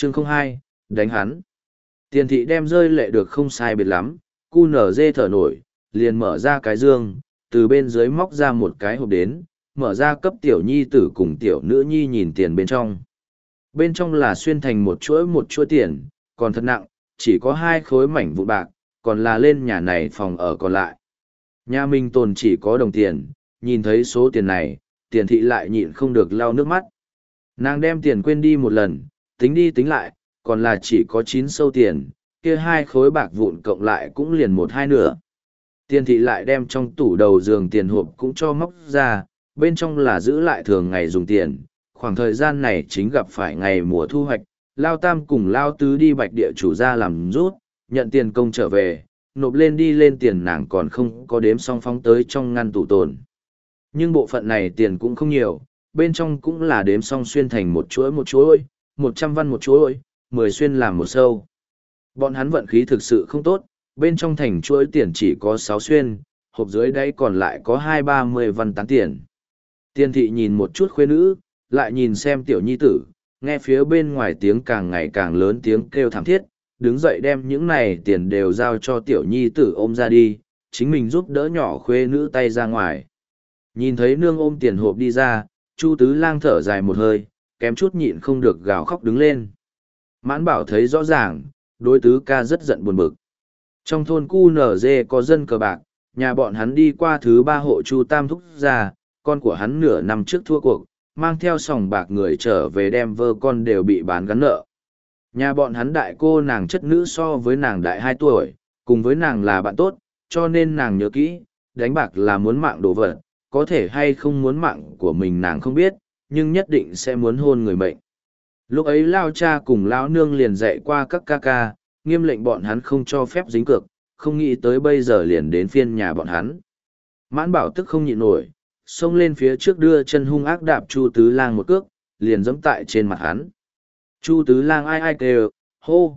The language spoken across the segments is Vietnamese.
Chương 02, đánh hắn. Tiền thị đem rơi lệ được không sai biệt lắm, cu nở dê thở nổi, liền mở ra cái dương, từ bên dưới móc ra một cái hộp đến, mở ra cấp tiểu nhi tử cùng tiểu nữ nhi nhìn tiền bên trong. Bên trong là xuyên thành một chuỗi tiền, còn thật nặng, chỉ có 2 khối mảnh vụn bạc, còn là lên nhà này phòng ở còn lại. Nhà mình tồn chỉ có đồng tiền, nhìn thấy số tiền này, tiền thị lại nhịn không được lau nước mắt. Nàng đem tiền quên đi một lần, tính đi tính lại, còn là chỉ có 9 sâu tiền, kia 2 khối bạc vụn cộng lại cũng liền 1/2 nửa. Tiền thị lại đem trong tủ đầu giường tiền hộp cũng cho móc ra, bên trong là giữ lại thường ngày dùng tiền. Khoảng thời gian này chính gặp phải ngày mùa thu hoạch, Lao Tam cùng Lao Tứ đi bạch địa chủ ra làm rút, nhận tiền công trở về, nộp lên đi lên tiền nàng còn không có đếm xong phóng tới trong ngăn tủ tồn. Nhưng bộ phận này tiền cũng không nhiều, bên trong cũng là đếm xong xuyên thành một chuỗi, 100 văn một chuỗi, 10 xuyên làm một sâu. Bọn hắn vận khí thực sự không tốt, bên trong thành chuỗi tiền chỉ có 6 xuyên, hộp dưới đây còn lại có 20-30 văn tán tiền. Tiên thị nhìn một chút khuê nữ, lại nhìn xem tiểu nhi tử, nghe phía bên ngoài tiếng càng ngày càng lớn tiếng kêu thảm thiết, đứng dậy đem những này tiền đều giao cho tiểu nhi tử ôm ra đi, chính mình giúp đỡ nhỏ khuê nữ tay ra ngoài. Nhìn thấy nương ôm tiền hộp đi ra, Chu Tứ Lang thở dài một hơi, kém chút nhịn không được gào khóc đứng lên. Mãn Bảo thấy rõ ràng, đối tứ ca rất giận buồn bực. Trong thôn cu nở dê có dân cờ bạc, nhà bọn hắn đi qua thứ 3 hộ Chu Tam thúc ra, con của hắn nửa năm trước thua cuộc, mang theo sòng bạc người trở về đem vơ con đều bị bán gắn nợ. Nhà bọn hắn đại cô nàng chất nữ so với nàng đại 2 tuổi, cùng với nàng là bạn tốt, cho nên nàng nhớ kỹ, đánh bạc là muốn mạng đồ vật, có thể hay không muốn mạng của mình nàng không biết, nhưng nhất định sẽ muốn hôn người mệnh. Lúc ấy Lao cha cùng Lão nương liền dạy qua các ca ca, nghiêm lệnh bọn hắn không cho phép dính cược, không nghĩ tới bây giờ liền đến phiên nhà bọn hắn. Mãn Bảo tức không nhịn nổi, xông lên phía trước đưa chân hung ác đạp Chu Tứ Lang một cước, liền giẫm tại trên mặt hắn. Chu Tứ Lang ai ai kêu, hô,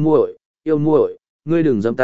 yêu muội, ngươi đừng giẫm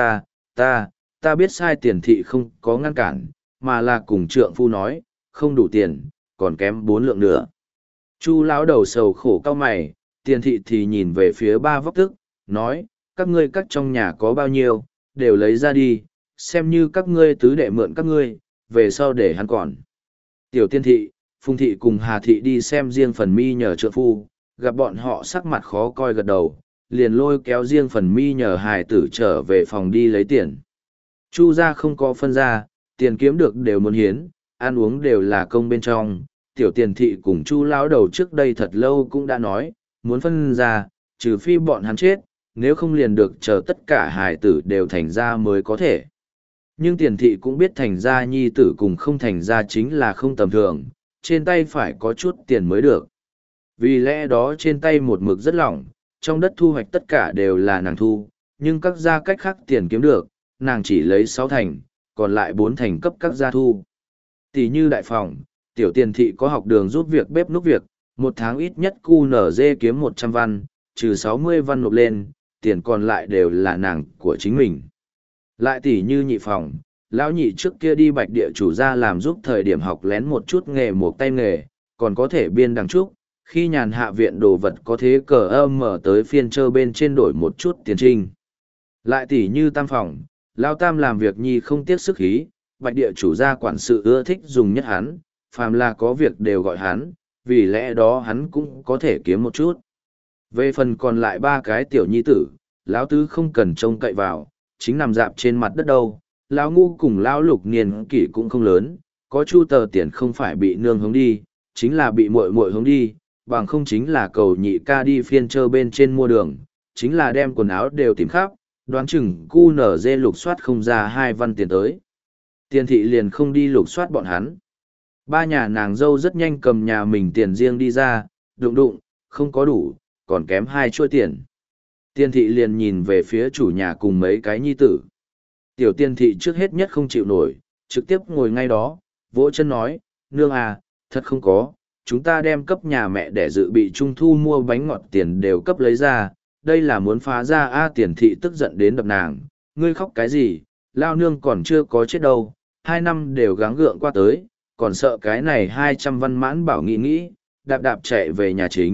ta biết sai. Tiền thị không có ngăn cản, mà là cùng trượng phu nói, không đủ tiền, còn kém 4 lượng nữa. Chu lão đầu sầu khổ cau mày, tiền thị thì nhìn về phía 3 vóc tức, nói, các ngươi cắt trong nhà có bao nhiêu, đều lấy ra đi, xem như các ngươi tứ đệ mượn các ngươi, về sau để hắn còn. Tiểu Tiên thị, Phùng thị cùng Hà thị đi xem riêng phần mi nhờ trượng phu, gặp bọn họ sắc mặt khó coi gật đầu, liền lôi kéo riêng phần mi nhờ hài tử trở về phòng đi lấy tiền. Chu gia không có phân ra, tiền kiếm được đều muốn hiến, ăn uống đều là công bên trong. Tiểu Tiền thị cùng Chu lão đầu trước đây thật lâu cũng đã nói, muốn phân ra, trừ phi bọn hắn chết, nếu không liền được chờ tất cả hài tử đều thành ra mới có thể. Nhưng Tiền thị cũng biết thành ra nhi tử cùng không thành ra chính là không tầm thường, trên tay phải có chút tiền mới được. Vì lẽ đó trên tay một mực rất lỏng, trong đất thu hoạch tất cả đều là nàng thu, nhưng các gia cách khác tiền kiếm được, nàng chỉ lấy 6 thành, còn lại 4 thành cấp các gia thu. Tỷ như đại phòng, Tiểu Tiền thị có học đường giúp việc bếp núc việc, 1 tháng ít nhất cu nở dê kiếm 100 văn, trừ 60 văn nộp lên, tiền còn lại đều là nàng của chính mình. Lại tỷ như nhị phòng, lão nhị trước kia đi bạch địa chủ ra làm giúp thời điểm học lén một chút nghề một tay nghề, còn có thể biên đằng trúc, khi nhàn hạ viện đồ vật có thế cờ âm mở tới phiên chơ bên trên đổi một chút tiền trinh. Lại tỷ như tam phòng, lão tam làm việc nhi không tiếc sức khí, bạch địa chủ gia quản sự ưa thích dùng nhất hắn, phàm là có việc đều gọi hắn, vì lẽ đó hắn cũng có thể kiếm một chút. Về phần còn lại 3 cái tiểu nhi tử, lão tứ không cần trông cậy vào, chính nằm dạp trên mặt đất đâu, lão ngu cùng lão lục niên kỷ cũng không lớn, có chu tờ tiền không phải bị nương hướng đi, chính là bị muội muội hướng đi, bằng không chính là cầu nhị ca đi phiên chơ bên trên mua đường, chính là đem quần áo đều tìm khắp, đoán chừng cu nở dê lục soát không ra 2 văn tiền tới. Tiền thị liền không đi lục soát bọn hắn. 3 nhà nàng dâu rất nhanh cầm nhà mình tiền riêng đi ra, đụng, không có đủ, còn kém 2 chuỗi tiền. Tiền thị liền nhìn về phía chủ nhà cùng mấy cái nhi tử. Tiểu Tiên thị trước hết nhất không chịu nổi, trực tiếp ngồi ngay đó, vỗ chân nói, nương à, thật không có, chúng ta đem cấp nhà mẹ để dự bị trung thu mua bánh ngọt tiền đều cấp lấy ra, đây là muốn phá ra. Tiền thị tức giận đến đập nàng, ngươi khóc cái gì, lao nương còn chưa có chết đâu, 2 năm đều gắng gượng qua tới, còn sợ cái này 200 văn. Mãn Bảo nghĩ, đạp chạy về nhà chính,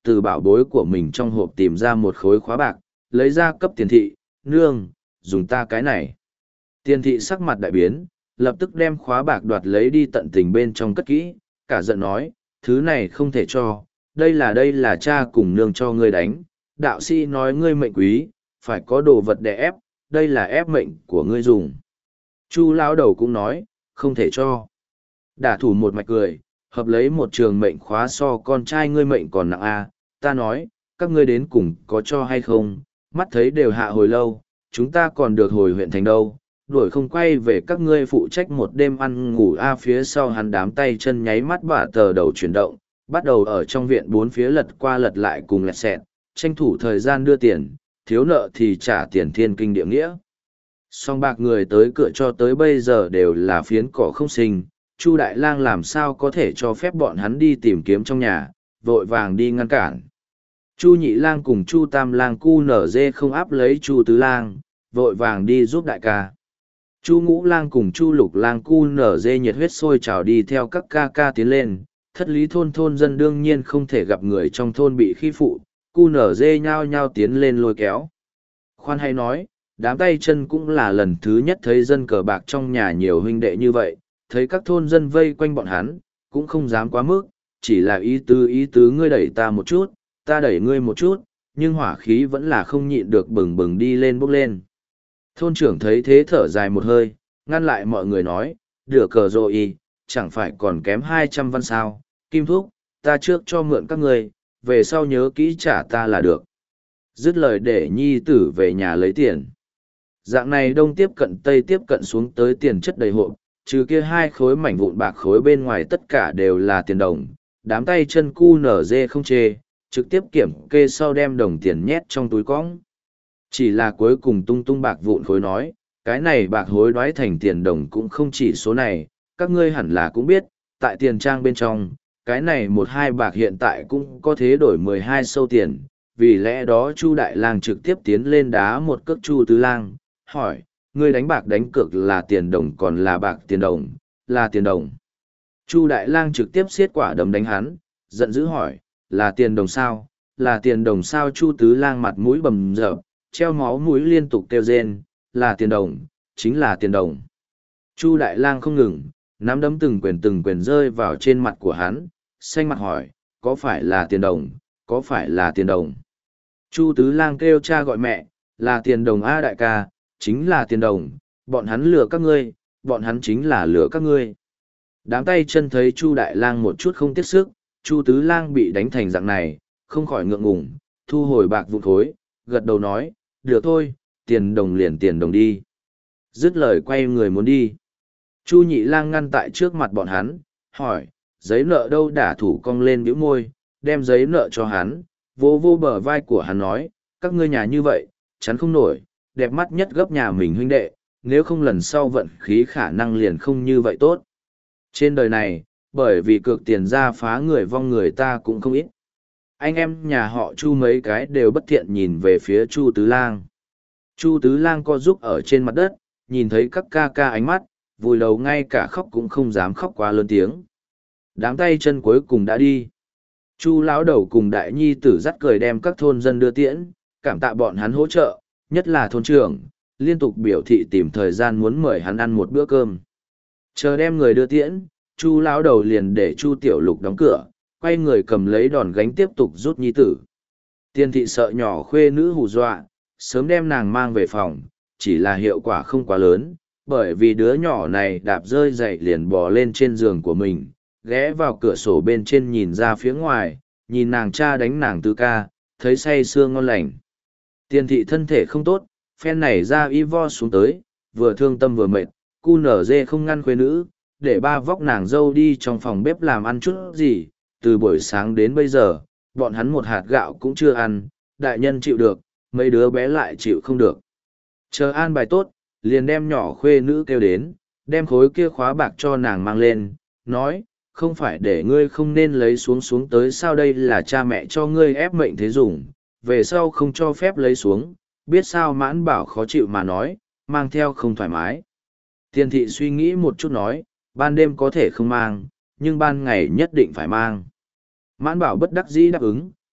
từ bảo bối của mình trong hộp tìm ra một khối khóa bạc, lấy ra cấp tiền thị, nương, dùng ta cái này. Tiền thị sắc mặt đại biến, lập tức đem khóa bạc đoạt lấy đi tận tình bên trong cất kỹ, cả giận nói, thứ này không thể cho, đây là cha cùng nương cho ngươi đánh, đạo sĩ nói ngươi mệnh quý, phải có đồ vật để ép, đây là ép mệnh của ngươi dùng. Chu lão đầu cũng nói, không thể cho. Đả thủ một mạch cười, hợp lấy một trường mệnh khóa so con trai ngươi mệnh còn nặng a, ta nói, các ngươi đến cùng có cho hay không, mắt thấy đều hạ hồi lâu, chúng ta còn được hồi huyện thành đâu, đuổi không quay về các ngươi phụ trách một đêm ăn ngủ a phía sau hắn đám tay chân nháy mắt bả tờ đầu chuyển động, bắt đầu ở trong viện bốn phía lật qua lật lại cùng lẹt xẹt, tranh thủ thời gian đưa tiền, thiếu nợ thì trả tiền thiên kinh địa nghĩa. Song bạc người tới cửa cho tới bây giờ đều là phiến cỏ không sinh, Chu Đại Lang làm sao có thể cho phép bọn hắn đi tìm kiếm trong nhà, vội vàng đi ngăn cản. Chu Nhị Lang cùng Chu Tam Lang cu nở dê không áp lấy Chu Tứ Lang, vội vàng đi giúp đại ca. Chu Ngũ Lang cùng Chu Lục Lang cu nở dê nhiệt huyết sôi trào đi theo các ca ca tiến lên, thất lý thôn dân đương nhiên không thể gặp người trong thôn bị khi phụ, cu nở dê nhao nhao tiến lên lôi kéo. Khoan hay nói, đám tay chân cũng là lần thứ nhất thấy dân cờ bạc trong nhà nhiều huynh đệ như vậy, thấy các thôn dân vây quanh bọn hắn, cũng không dám quá mức, chỉ là ý tứ ngươi đẩy ta một chút, ta đẩy ngươi một chút, nhưng hỏa khí vẫn là không nhịn được bừng bừng đi lên bốc lên. Thôn trưởng thấy thế thở dài một hơi, ngăn lại mọi người nói, đửa cờ rồi chẳng phải còn kém 200 văn sao, Kim Thúc, ta trước cho mượn các ngươi, về sau nhớ kỹ trả ta là được. Dứt lời để nhi tử về nhà lấy tiền. Dạng này đông tiếp cận tây tiếp cận xuống tới tiền chất đầy hộp, trừ kia hai khối mảnh vụn bạc khối bên ngoài tất cả đều là tiền đồng, đám tay chân cu nở dê không chê, trực tiếp kiểm kê sau đem đồng tiền nhét trong túi cõng. Chỉ là cuối cùng tung tung bạc vụn khối nói, cái này bạc hối đoái thành tiền đồng cũng không chỉ số này, các ngươi hẳn là cũng biết, tại tiền trang bên trong, cái này 1-2 bạc hiện tại cũng có thế đổi 12 sâu tiền, vì lẽ đó Chu Đại Lang trực tiếp tiến lên đá một cước Chu Tứ Lang, hỏi, ngươi đánh bạc đánh cược là tiền đồng còn là bạc tiền đồng, là tiền đồng. Chu Đại Lang trực tiếp xiết quả đấm đánh hắn, giận dữ hỏi, là tiền đồng sao, là tiền đồng sao Chu Tứ Lang mặt mũi bầm dập, treo máu mũi liên tục kêu rên, là tiền đồng, chính là tiền đồng. Chu Đại Lang không ngừng, nắm đấm từng quyền rơi vào trên mặt của hắn, xanh mặt hỏi, có phải là tiền đồng, có phải là tiền đồng. Chu Tứ Lang kêu cha gọi mẹ, là tiền đồng a đại ca, chính là tiền đồng, bọn hắn lừa các ngươi, bọn hắn chính là lừa các ngươi. Đám tay chân thấy Chu Đại Lang một chút không tiếc sức, Chu Tứ Lang bị đánh thành dạng này, không khỏi ngượng ngùng, thu hồi bạc vụn khối, gật đầu nói, được thôi, tiền đồng liền tiền đồng đi. Dứt lời quay người muốn đi. Chu Nhị Lang ngăn tại trước mặt bọn hắn, hỏi, giấy nợ đâu đả thủ cong lên bĩu môi, đem giấy nợ cho hắn, vô vô bờ vai của hắn nói, các ngươi nhà như vậy, chắn không nổi, đẹp mắt nhất gấp nhà mình huynh đệ, nếu không lần sau vận khí khả năng liền không như vậy tốt. Trên đời này, bởi vì cược tiền ra phá người vong người ta cũng không ít. Anh em nhà họ Chu mấy cái đều bất thiện nhìn về phía Chu Tứ Lang. Chu Tứ Lang co giúp ở trên mặt đất, nhìn thấy các ca ca ánh mắt, vùi đầu ngay cả khóc cũng không dám khóc quá lớn tiếng. Đám tay chân cuối cùng đã đi. Chu lão đầu cùng đại nhi tử dắt cười đem các thôn dân đưa tiễn, cảm tạ bọn hắn hỗ trợ, nhất là thôn trưởng, liên tục biểu thị tìm thời gian muốn mời hắn ăn một bữa cơm. Chờ đem người đưa tiễn, Chu lão đầu liền để Chu Tiểu Lục đóng cửa, quay người cầm lấy đòn gánh tiếp tục rút nhi tử. Tiên thị sợ nhỏ khuê nữ hù dọa, sớm đem nàng mang về phòng, chỉ là hiệu quả không quá lớn, bởi vì đứa nhỏ này đạp rơi dậy liền bò lên trên giường của mình, ghé vào cửa sổ bên trên nhìn ra phía ngoài, nhìn nàng cha đánh nàng Tứ ca, thấy say sưa ngon lành. Tiên thị thân thể không tốt, phen này ra y vo xuống tới, vừa thương tâm vừa mệt, cu nở dê không ngăn khuê nữ, để ba vóc nàng dâu đi trong phòng bếp làm ăn chút gì, từ buổi sáng đến bây giờ, bọn hắn một hạt gạo cũng chưa ăn, đại nhân chịu được, mấy đứa bé lại chịu không được. Chờ an bài tốt, liền đem nhỏ khuê nữ kêu đến, đem khối kia khóa bạc cho nàng mang lên, nói, không phải để ngươi không nên lấy xuống tới sao đây là cha mẹ cho ngươi ép mệnh thế dùng, về sau không cho phép lấy xuống, biết sao Mãn Bảo khó chịu mà nói, mang theo không thoải mái. Tiên thị suy nghĩ một chút nói, ban đêm có thể không mang, nhưng ban ngày nhất định phải mang. Mãn Bảo bất đắc dĩ đáp ứng,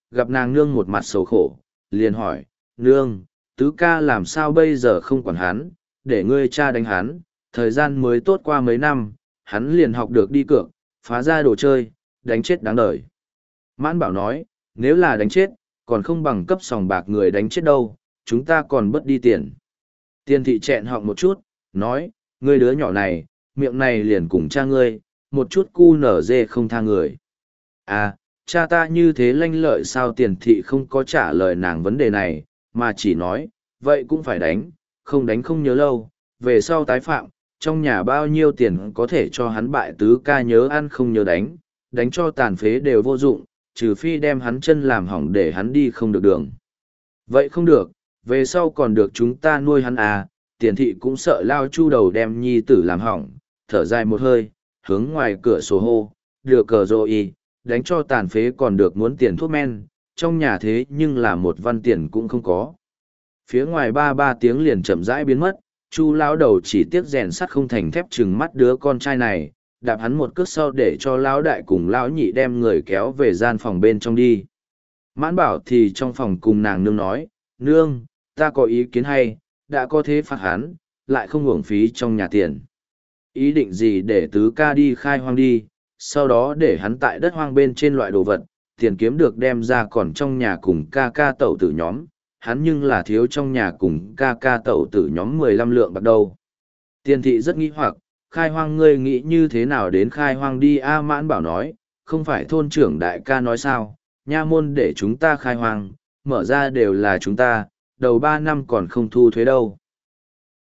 gặp nàng nương một mặt sầu khổ, liền hỏi, nương, tứ ca làm sao bây giờ không quản hắn, để ngươi cha đánh hắn, thời gian mới tốt qua mấy năm, hắn liền học được đi cược, phá ra đồ chơi, đánh chết đáng đời. Mãn Bảo nói, nếu là đánh chết, còn không bằng cấp sòng bạc người đánh chết đâu, chúng ta còn bất đi tiền. Tiền thị chẹn họng một chút, nói, ngươi đứa nhỏ này, miệng này liền cùng cha ngươi, một chút cu nở dê không tha người. À, cha ta như thế lanh lợi sao? Tiền thị không có trả lời nàng vấn đề này, mà chỉ nói, vậy cũng phải đánh, không đánh không nhớ lâu, về sau tái phạm, trong nhà bao nhiêu tiền có thể cho hắn bại tứ ca nhớ ăn không nhớ đánh, đánh cho tàn phế đều vô dụng, trừ phi đem hắn chân làm hỏng để hắn đi không được đường. Vậy không được, về sau còn được chúng ta nuôi hắn à? Tiền thị cũng sợ lao chu đầu đem nhi tử làm hỏng, thở dài một hơi, hướng ngoài cửa sổ hô, được cờ rô y, đánh cho tàn phế còn được muốn tiền thuốc men, trong nhà thế nhưng là một văn tiền cũng không có. Phía ngoài ba tiếng liền chậm rãi biến mất, chu lão đầu chỉ tiếc rèn sắt không thành thép chừng mắt đứa con trai này, đạp hắn một cước sau để cho lão đại cùng lão nhị đem người kéo về gian phòng bên trong đi. Mãn Bảo thì trong phòng cùng nàng nương nói, nương, ta có ý kiến hay, đã có thế phạt hắn, lại không uổng phí trong nhà tiền. Ý định gì để tứ ca đi khai hoang đi, sau đó để hắn tại đất hoang bên trên loại đồ vật, tiền kiếm được đem ra còn trong nhà cùng ca ca tẩu tử nhóm, hắn nhưng là thiếu trong nhà cùng ca ca tẩu tử nhóm 15 lượng bạc đầu. Tiền thị rất nghĩ hoặc, khai hoang ngươi nghĩ như thế nào đến khai hoang đi? A Mãn Bảo nói, không phải thôn trưởng đại ca nói sao, nha môn để chúng ta khai hoang, mở ra đều là chúng ta, đầu 3 năm còn không thu thuế đâu.